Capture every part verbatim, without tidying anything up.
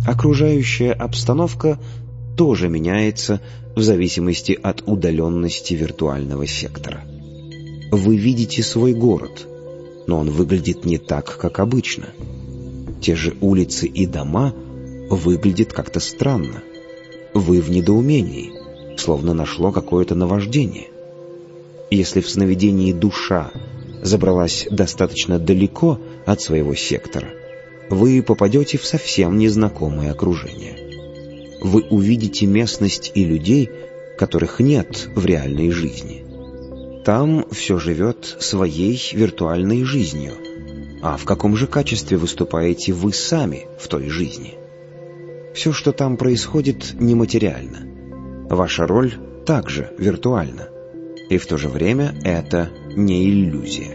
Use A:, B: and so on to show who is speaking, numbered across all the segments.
A: Окружающая обстановка тоже меняется в зависимости от удаленности виртуального сектора. Вы видите свой город, но он выглядит не так, как обычно. Те же улицы и дома выглядят как-то странно. Вы в недоумении, словно нашло какое-то наваждение. Если в сновидении душа забралась достаточно далеко от своего сектора, вы попадете в совсем незнакомое окружение. Вы увидите местность и людей, которых нет в реальной жизни. Там все живет своей виртуальной жизнью. А в каком же качестве выступаете вы сами в той жизни? Все, что там происходит, нематериально. Ваша роль также виртуальна. И в то же время это не иллюзия.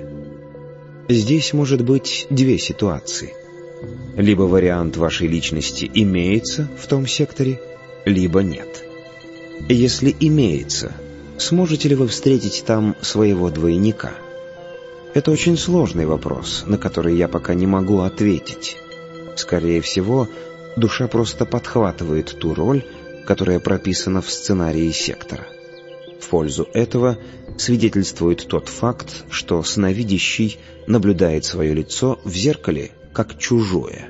A: Здесь может быть две ситуации. Либо вариант вашей личности имеется в том секторе, либо нет. Если имеется, сможете ли вы встретить там своего двойника? Это очень сложный вопрос, на который я пока не могу ответить. Скорее всего, душа просто подхватывает ту роль, которая прописана в сценарии сектора. В пользу этого свидетельствует тот факт, что сновидящий наблюдает свое лицо в зеркале как чужое.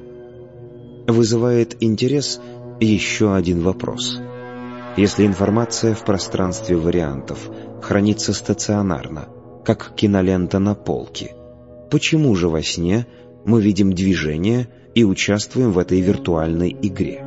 A: Вызывает интерес еще один вопрос. Если информация в пространстве вариантов хранится стационарно, как кинолента на полке, почему же во сне мы видим движение и участвуем в этой виртуальной игре?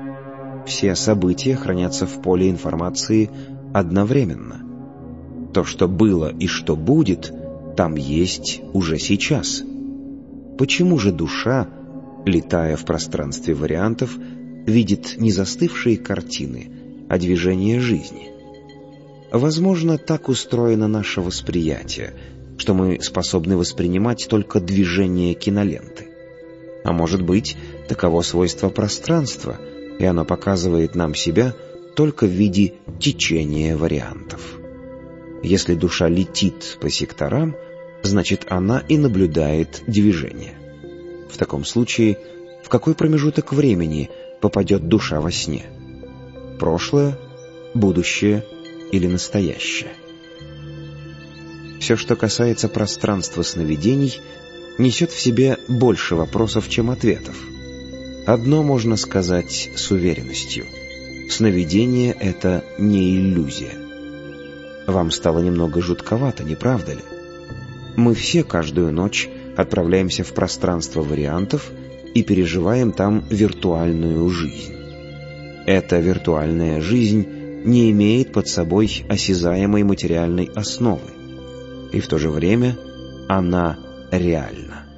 A: Все события хранятся в поле информации одновременно. То, что было и что будет, там есть уже сейчас. Почему же душа, летая в пространстве вариантов, видит не застывшие картины, а движение жизни? Возможно, так устроено наше восприятие, что мы способны воспринимать только движение киноленты. А может быть, таково свойство пространства, и оно показывает нам себя только в виде течения вариантов. Если душа летит по секторам, значит, она и наблюдает движение. В таком случае, в какой промежуток времени попадет душа во сне? Прошлое, будущее или настоящее? Все, что касается пространства сновидений, несет в себе больше вопросов, чем ответов. Одно можно сказать с уверенностью: сновидение — это не иллюзия. Вам стало немного жутковато, не правда ли? Мы все каждую ночь отправляемся в пространство вариантов и переживаем там виртуальную жизнь. Эта виртуальная жизнь не имеет под собой осязаемой материальной основы, и в то же время она реальна.